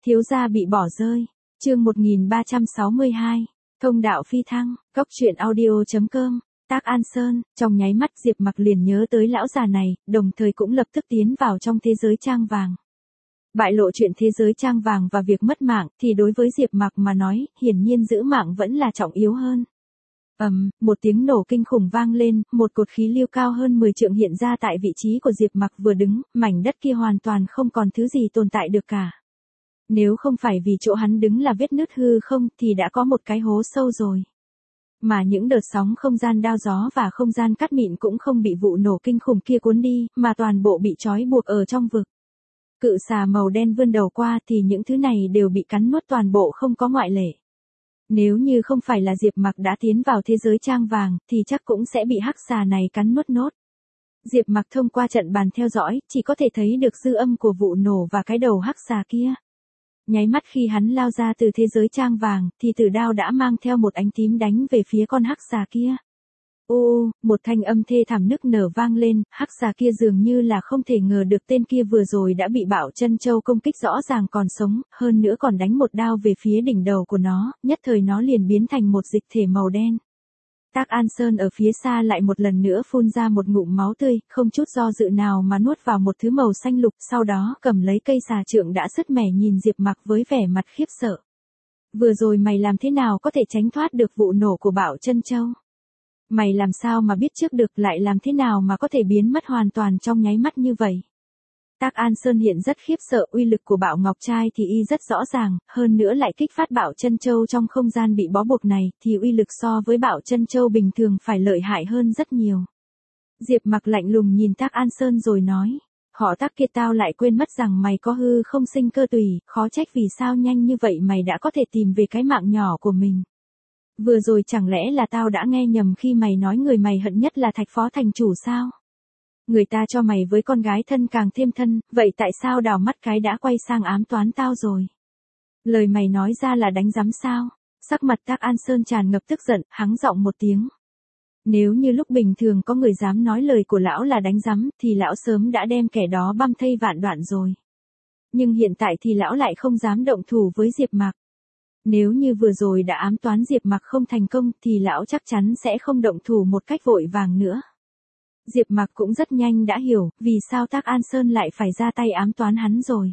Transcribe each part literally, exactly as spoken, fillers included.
Thiếu gia bị bỏ rơi. Chương một nghìn ba trăm sáu mươi hai. Thông đạo phi thăng. Cốc truyện audio chấm com. Tác An Sơn. Trong nháy mắt Diệp Mặc liền nhớ tới lão già này, đồng thời cũng lập tức tiến vào trong thế giới trang vàng. Bại lộ chuyện thế giới trang vàng và việc mất mạng thì đối với Diệp Mặc mà nói, hiển nhiên giữ mạng vẫn là trọng yếu hơn. Ầm, um, một tiếng nổ kinh khủng vang lên, một cột khí lưu cao hơn mười trượng hiện ra tại vị trí của Diệp Mặc vừa đứng, mảnh đất kia hoàn toàn không còn thứ gì tồn tại được cả. Nếu không phải vì chỗ hắn đứng là vết nứt hư không thì đã có một cái hố sâu rồi. Mà những đợt sóng không gian đao gió và không gian cắt mịn cũng không bị vụ nổ kinh khủng kia cuốn đi, mà toàn bộ bị trói buộc ở trong vực. Cự xà màu đen vươn đầu qua thì những thứ này đều bị cắn nuốt toàn bộ không có ngoại lệ. Nếu như không phải là Diệp Mặc đã tiến vào thế giới trang vàng thì chắc cũng sẽ bị hắc xà này cắn nuốt nốt. Diệp Mặc thông qua trận bàn theo dõi chỉ có thể thấy được dư âm của vụ nổ và cái đầu hắc xà kia. Nháy mắt khi hắn lao ra từ thế giới trang vàng thì tử đao đã mang theo một ánh tím đánh về phía con hắc xà kia. Ô, một thanh âm thê thảm nức nở vang lên, hắc xà kia dường như là không thể ngờ được tên kia vừa rồi đã bị Bạo Chân Châu công kích rõ ràng còn sống, hơn nữa còn đánh một đao về phía đỉnh đầu của nó, nhất thời nó liền biến thành một dịch thể màu đen. Tác An Sơn ở phía xa lại một lần nữa phun ra một ngụm máu tươi, không chút do dự nào mà nuốt vào một thứ màu xanh lục, sau đó cầm lấy cây xà trượng đã sứt mẻ nhìn Diệp Mặc với vẻ mặt khiếp sợ. Vừa rồi mày làm thế nào có thể tránh thoát được vụ nổ của Bạo Chân Châu? Mày làm sao mà biết trước được, lại làm thế nào mà có thể biến mất hoàn toàn trong nháy mắt như vậy? Tác An Sơn hiện rất khiếp sợ, uy lực của Bạo Ngọc Trai thì y rất rõ ràng, hơn nữa lại kích phát Bạo Chân Châu trong không gian bị bó buộc này thì uy lực so với Bạo Chân Châu bình thường phải lợi hại hơn rất nhiều. Diệp Mặc lạnh lùng nhìn Tác An Sơn rồi nói, họ Tác kia tao lại quên mất rằng mày có hư không sinh cơ tùy, khó trách vì sao nhanh như vậy mày đã có thể tìm về cái mạng nhỏ của mình. Vừa rồi chẳng lẽ là tao đã nghe nhầm khi mày nói người mày hận nhất là Thạch Phó thành chủ sao? Người ta cho mày với con gái thân càng thêm thân, vậy tại sao đào mắt cái đã quay sang ám toán tao rồi? Lời mày nói ra là đánh giám sao? Sắc mặt Tác An Sơn tràn ngập tức giận, hắng giọng một tiếng. Nếu như lúc bình thường có người dám nói lời của lão là đánh giám thì lão sớm đã đem kẻ đó băm thây vạn đoạn rồi. Nhưng hiện tại thì lão lại không dám động thủ với Diệp Mặc. Nếu như vừa rồi đã ám toán Diệp Mặc không thành công thì lão chắc chắn sẽ không động thủ một cách vội vàng nữa. Diệp Mặc cũng rất nhanh đã hiểu vì sao Tác An Sơn lại phải ra tay ám toán hắn rồi.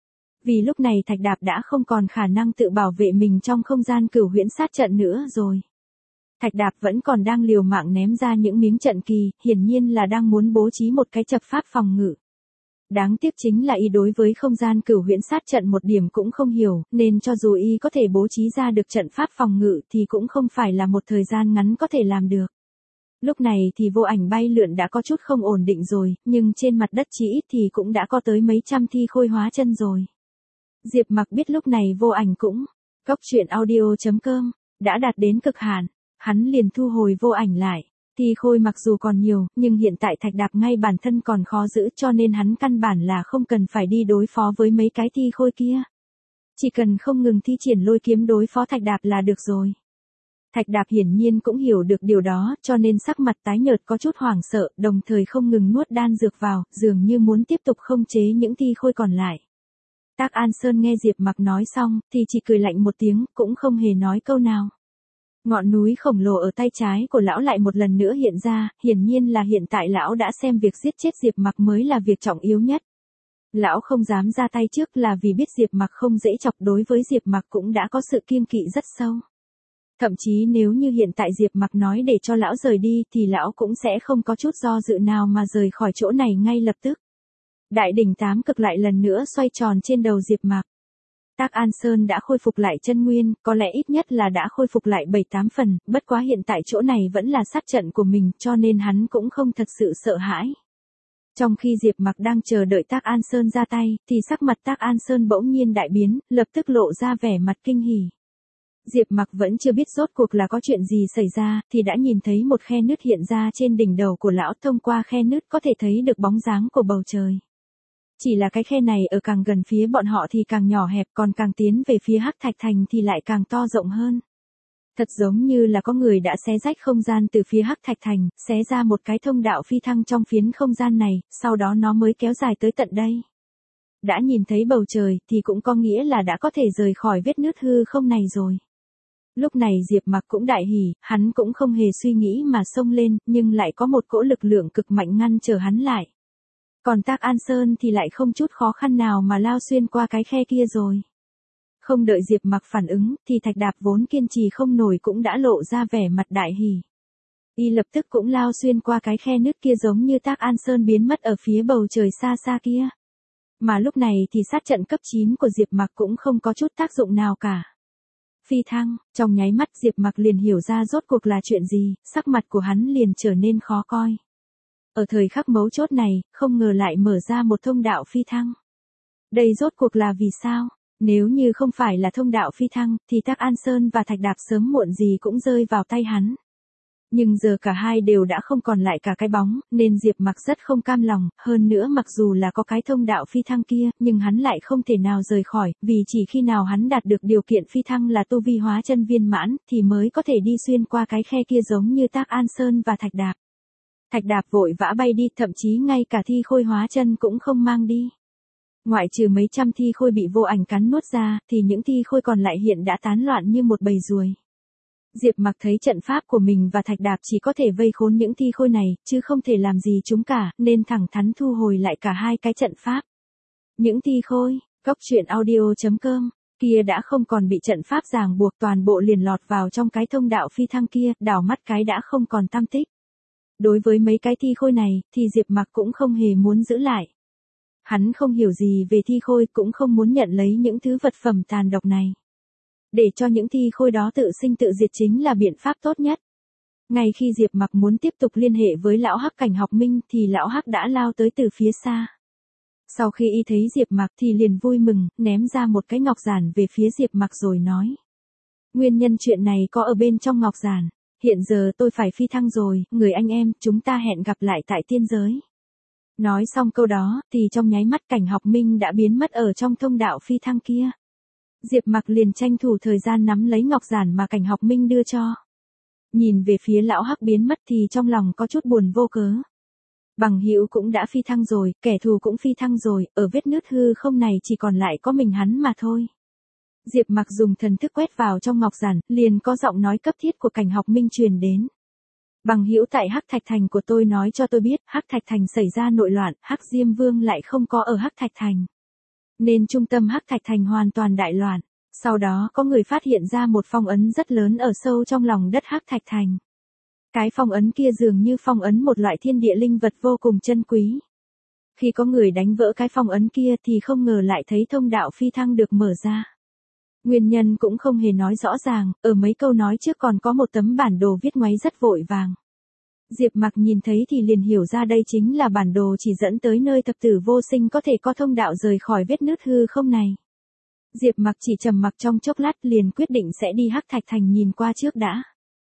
Vì lúc này Thạch Đạp đã không còn khả năng tự bảo vệ mình trong không gian cửu huyễn sát trận nữa rồi. Thạch Đạp vẫn còn đang liều mạng ném ra những miếng trận kỳ, hiển nhiên là đang muốn bố trí một cái chập pháp phòng ngự. Đáng tiếc chính là y đối với không gian cửu huyễn sát trận một điểm cũng không hiểu, nên cho dù y có thể bố trí ra được trận pháp phòng ngự thì cũng không phải là một thời gian ngắn có thể làm được. Lúc này thì Vô Ảnh bay lượn đã có chút không ổn định rồi, nhưng trên mặt đất chỉ ít thì cũng đã có tới mấy trăm thi khôi hóa chân rồi. Diệp Mặc biết lúc này Vô Ảnh cũng, cốc truyện audio chấm com, đã đạt đến cực hạn, hắn liền thu hồi Vô Ảnh lại. Thi khôi mặc dù còn nhiều, nhưng hiện tại Thạch Đạp ngay bản thân còn khó giữ cho nên hắn căn bản là không cần phải đi đối phó với mấy cái thi khôi kia. Chỉ cần không ngừng thi triển lôi kiếm đối phó Thạch Đạp là được rồi. Thạch Đạp hiển nhiên cũng hiểu được điều đó cho nên sắc mặt tái nhợt có chút hoảng sợ, đồng thời không ngừng nuốt đan dược vào, dường như muốn tiếp tục khống chế những thi khôi còn lại. Tác An Sơn nghe Diệp Mặc nói xong thì chỉ cười lạnh một tiếng, cũng không hề nói câu nào. Ngọn núi khổng lồ ở tay trái của lão lại một lần nữa hiện ra, hiển nhiên là hiện tại lão đã xem việc giết chết Diệp Mặc mới là việc trọng yếu nhất. Lão không dám ra tay trước là vì biết Diệp Mặc không dễ chọc, đối với Diệp Mặc cũng đã có sự kiêng kỵ rất sâu. Thậm chí nếu như hiện tại Diệp Mặc nói để cho lão rời đi thì lão cũng sẽ không có chút do dự nào mà rời khỏi chỗ này ngay lập tức. Đại đỉnh tám cực lại lần nữa xoay tròn trên đầu Diệp Mặc. Tác An Sơn đã khôi phục lại chân nguyên, có lẽ ít nhất là đã khôi phục lại bảy tám phần, bất quá hiện tại chỗ này vẫn là sát trận của mình cho nên hắn cũng không thật sự sợ hãi. Trong khi Diệp Mặc đang chờ đợi Tác An Sơn ra tay, thì sắc mặt Tác An Sơn bỗng nhiên đại biến, lập tức lộ ra vẻ mặt kinh hỉ. Diệp Mặc vẫn chưa biết rốt cuộc là có chuyện gì xảy ra, thì đã nhìn thấy một khe nứt hiện ra trên đỉnh đầu của lão, thông qua khe nứt có thể thấy được bóng dáng của bầu trời. Chỉ là cái khe này ở càng gần phía bọn họ thì càng nhỏ hẹp, còn càng tiến về phía Hắc Thạch Thành thì lại càng to rộng hơn. Thật giống như là có người đã xé rách không gian từ phía Hắc Thạch Thành, xé ra một cái thông đạo phi thăng trong phiến không gian này, sau đó nó mới kéo dài tới tận đây. đã nhìn thấy bầu trời thì cũng có nghĩa là đã có thể rời khỏi vết nứt hư không này rồi. Lúc này Diệp Mặc cũng đại hỉ, hắn cũng không hề suy nghĩ mà xông lên, nhưng lại có một cỗ lực lượng cực mạnh ngăn trở hắn lại. Còn Tác An Sơn thì lại không chút khó khăn nào mà lao xuyên qua cái khe kia rồi. Không đợi Diệp Mặc phản ứng, thì Thạch Đạp vốn kiên trì không nổi cũng đã lộ ra vẻ mặt đại hỉ. Y lập tức cũng lao xuyên qua cái khe nứt kia giống như Tác An Sơn biến mất ở phía bầu trời xa xa kia. Mà lúc này thì sát trận cấp chín của Diệp Mặc cũng không có chút tác dụng nào cả. Phi thăng, trong nháy mắt Diệp Mặc liền hiểu ra rốt cuộc là chuyện gì, sắc mặt của hắn liền trở nên khó coi. Ở thời khắc mấu chốt này, không ngờ lại mở ra một thông đạo phi thăng. Đây rốt cuộc là vì sao? Nếu như không phải là thông đạo phi thăng, thì Tác An Sơn và Thạch Đạp sớm muộn gì cũng rơi vào tay hắn. Nhưng giờ cả hai đều đã không còn lại cả cái bóng, nên Diệp Mặc rất không cam lòng, hơn nữa mặc dù là có cái thông đạo phi thăng kia, nhưng hắn lại không thể nào rời khỏi, vì chỉ khi nào hắn đạt được điều kiện phi thăng là tu vi hóa chân viên mãn, thì mới có thể đi xuyên qua cái khe kia giống như Tác An Sơn và Thạch Đạp. Thạch Đạp vội vã bay đi, thậm chí ngay cả thi khôi hóa chân cũng không mang đi. Ngoại trừ mấy trăm thi khôi bị vô ảnh cắn nuốt ra, thì những thi khôi còn lại hiện đã tán loạn như một bầy ruồi. Diệp Mặc thấy trận pháp của mình và Thạch Đạp chỉ có thể vây khốn những thi khôi này, chứ không thể làm gì chúng cả, nên thẳng thắn thu hồi lại cả hai cái trận pháp. Những thi khôi, góc truyện audio chấm com, kia đã không còn bị trận pháp ràng buộc, toàn bộ liền lọt vào trong cái thông đạo phi thăng kia, đảo mắt cái đã không còn tăm tích. Đối với mấy cái thi khôi này, thì Diệp Mặc cũng không hề muốn giữ lại. Hắn không hiểu gì về thi khôi, cũng không muốn nhận lấy những thứ vật phẩm tàn độc này. Để cho những thi khôi đó tự sinh tự diệt chính là biện pháp tốt nhất. Ngay khi Diệp Mặc muốn tiếp tục liên hệ với lão Hắc Cảnh Học Minh thì lão Hắc đã lao tới từ phía xa. Sau khi y thấy Diệp Mặc thì liền vui mừng, ném ra một cái ngọc giản về phía Diệp Mặc rồi nói. Nguyên nhân chuyện này có ở bên trong ngọc giản. Hiện giờ tôi phải phi thăng rồi, người anh em, chúng ta hẹn gặp lại tại tiên giới. Nói xong câu đó, thì trong nháy mắt Cảnh Học Minh đã biến mất ở trong thông đạo phi thăng kia. Diệp Mặc liền tranh thủ thời gian nắm lấy ngọc giản mà Cảnh Học Minh đưa cho. Nhìn về phía lão Hắc biến mất thì trong lòng có chút buồn vô cớ. Bằng hữu cũng đã phi thăng rồi, kẻ thù cũng phi thăng rồi, ở vết nứt hư không này chỉ còn lại có mình hắn mà thôi. Diệp Mặc dùng thần thức quét vào trong ngọc giản, liền có giọng nói cấp thiết của Cảnh Học Minh truyền đến. Bằng hữu tại Hắc Thạch Thành của tôi nói cho tôi biết, Hắc Thạch Thành xảy ra nội loạn, Hắc Diêm Vương lại không có ở Hắc Thạch Thành. Nên trung tâm Hắc Thạch Thành hoàn toàn đại loạn. Sau đó có người phát hiện ra một phong ấn rất lớn ở sâu trong lòng đất Hắc Thạch Thành. Cái phong ấn kia dường như phong ấn một loại thiên địa linh vật vô cùng chân quý. Khi có người đánh vỡ cái phong ấn kia thì không ngờ lại thấy thông đạo phi thăng được mở ra. Nguyên nhân cũng không hề nói rõ ràng, ở mấy câu nói trước còn có một tấm bản đồ viết ngoáy rất vội vàng. Diệp Mặc nhìn thấy thì liền hiểu ra đây chính là bản đồ chỉ dẫn tới nơi thập tử vô sinh có thể có thông đạo rời khỏi vết nứt hư không này. Diệp Mặc chỉ trầm mặc trong chốc lát liền quyết định sẽ đi Hắc Thạch Thành nhìn qua trước đã.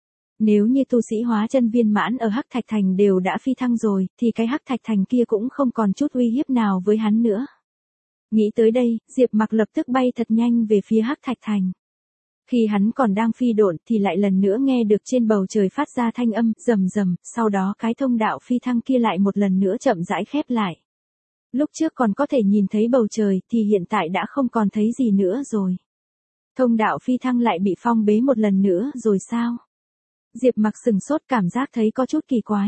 Nếu như tu sĩ hóa chân viên mãn ở Hắc Thạch Thành đều đã phi thăng rồi, thì cái Hắc Thạch Thành kia cũng không còn chút uy hiếp nào với hắn nữa. Nghĩ tới đây, Diệp Mặc lập tức bay thật nhanh về phía Hắc Thạch Thành. Khi hắn còn đang phi độn thì lại lần nữa nghe được trên bầu trời phát ra thanh âm rầm rầm, sau đó cái thông đạo phi thăng kia lại một lần nữa chậm rãi khép lại. Lúc trước còn có thể nhìn thấy bầu trời thì hiện tại đã không còn thấy gì nữa rồi. Thông đạo phi thăng lại bị phong bế một lần nữa rồi sao? Diệp Mặc sừng sốt, cảm giác thấy có chút kỳ quái.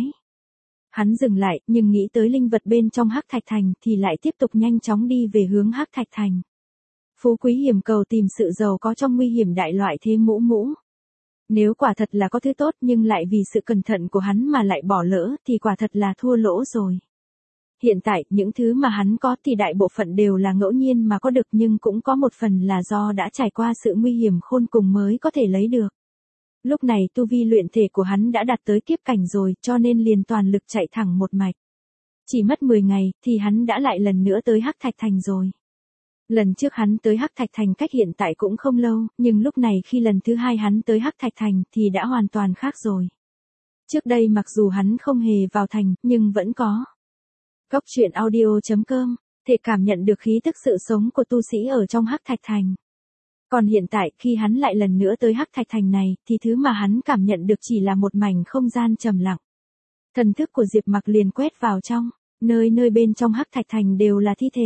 Hắn dừng lại, nhưng nghĩ tới linh vật bên trong Hắc Thạch Thành thì lại tiếp tục nhanh chóng đi về hướng Hắc Thạch Thành. Phú quý hiểm cầu tìm sự giàu có trong nguy hiểm đại loại thế mũ mũ. Nếu quả thật là có thứ tốt nhưng lại vì sự cẩn thận của hắn mà lại bỏ lỡ thì quả thật là thua lỗ rồi. Hiện tại, những thứ mà hắn có thì đại bộ phận đều là ngẫu nhiên mà có được, nhưng cũng có một phần là do đã trải qua sự nguy hiểm khôn cùng mới có thể lấy được. Lúc này tu vi luyện thể của hắn đã đạt tới kiếp cảnh rồi, cho nên liền toàn lực chạy thẳng một mạch. Chỉ mất mười ngày, thì hắn đã lại lần nữa tới Hắc Thạch Thành rồi. Lần trước hắn tới Hắc Thạch Thành cách hiện tại cũng không lâu, nhưng lúc này khi lần thứ hai hắn tới Hắc Thạch Thành thì đã hoàn toàn khác rồi. Trước đây mặc dù hắn không hề vào thành, nhưng vẫn có. Góc truyện audio chấm com, thể cảm nhận được khí tức sự sống của tu sĩ ở trong Hắc Thạch Thành. Còn hiện tại khi hắn lại lần nữa tới Hắc Thạch Thành này, thì thứ mà hắn cảm nhận được chỉ là một mảnh không gian trầm lặng. Thần thức của Diệp Mặc liền quét vào trong, nơi nơi bên trong Hắc Thạch Thành đều là thi thể.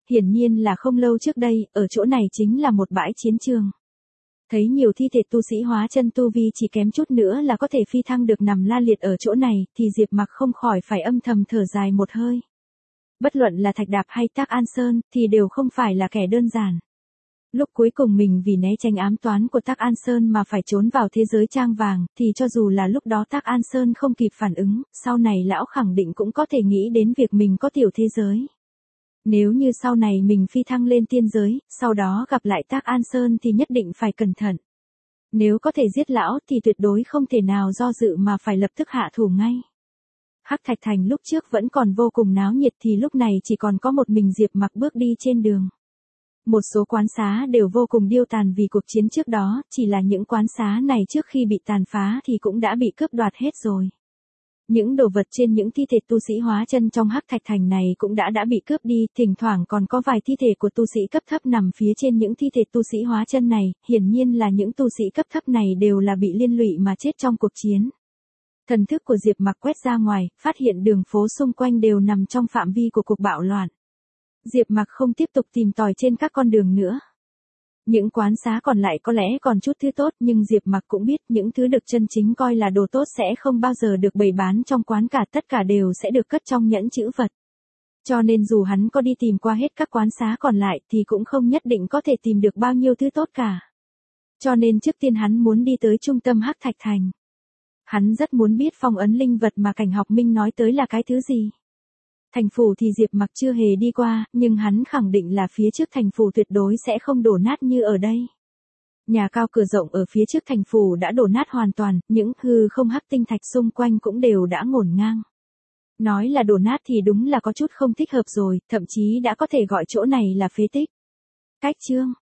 hiển nhiên là không lâu trước đây, ở chỗ này chính là một bãi chiến trường. Thấy nhiều thi thể tu sĩ hóa chân tu vi chỉ kém chút nữa là có thể phi thăng được nằm la liệt ở chỗ này, thì Diệp Mặc không khỏi phải âm thầm thở dài một hơi. Bất luận là Thạch Đạp hay Tác An Sơn, thì đều không phải là kẻ đơn giản. Lúc cuối cùng mình vì né tránh ám toán của Tác An Sơn mà phải trốn vào thế giới trang vàng, thì cho dù là lúc đó Tác An Sơn không kịp phản ứng, sau này lão khẳng định cũng có thể nghĩ đến việc mình có tiểu thế giới. Nếu như sau này mình phi thăng lên tiên giới, sau đó gặp lại Tác An Sơn thì nhất định phải cẩn thận. Nếu có thể giết lão thì tuyệt đối không thể nào do dự mà phải lập tức hạ thủ ngay. Hắc Thạch Thành lúc trước vẫn còn vô cùng náo nhiệt thì lúc này chỉ còn có một mình Diệp Mặc bước đi trên đường. Một số quán xá đều vô cùng điêu tàn vì cuộc chiến trước đó, chỉ là những quán xá này trước khi bị tàn phá thì cũng đã bị cướp đoạt hết rồi. Những đồ vật trên những thi thể tu sĩ hóa chân trong Hắc Thạch Thành này cũng đã đã bị cướp đi, thỉnh thoảng còn có vài thi thể của tu sĩ cấp thấp nằm phía trên những thi thể tu sĩ hóa chân này, hiển nhiên là những tu sĩ cấp thấp này đều là bị liên lụy mà chết trong cuộc chiến. Thần thức của Diệp Mặc quét ra ngoài, phát hiện đường phố xung quanh đều nằm trong phạm vi của cuộc bạo loạn. Diệp Mặc không tiếp tục tìm tòi trên các con đường nữa. Những quán xá còn lại có lẽ còn chút thứ tốt, nhưng Diệp Mặc cũng biết những thứ được chân chính coi là đồ tốt sẽ không bao giờ được bày bán trong quán cả, tất cả đều sẽ được cất trong nhẫn trữ vật. Cho nên dù hắn có đi tìm qua hết các quán xá còn lại thì cũng không nhất định có thể tìm được bao nhiêu thứ tốt cả. Cho nên trước tiên hắn muốn đi tới trung tâm Hắc Thạch Thành. Hắn rất muốn biết phong ấn linh vật mà Cảnh Học Minh nói tới là cái thứ gì. Thành phủ thì Diệp Mặc chưa hề đi qua, nhưng hắn khẳng định là phía trước thành phủ tuyệt đối sẽ không đổ nát như ở đây. Nhà cao cửa rộng ở phía trước thành phủ đã đổ nát hoàn toàn, những hư không hắc tinh thạch xung quanh cũng đều đã ngổn ngang. Nói là đổ nát thì đúng là có chút không thích hợp rồi, thậm chí đã có thể gọi chỗ này là phế tích. Cách chương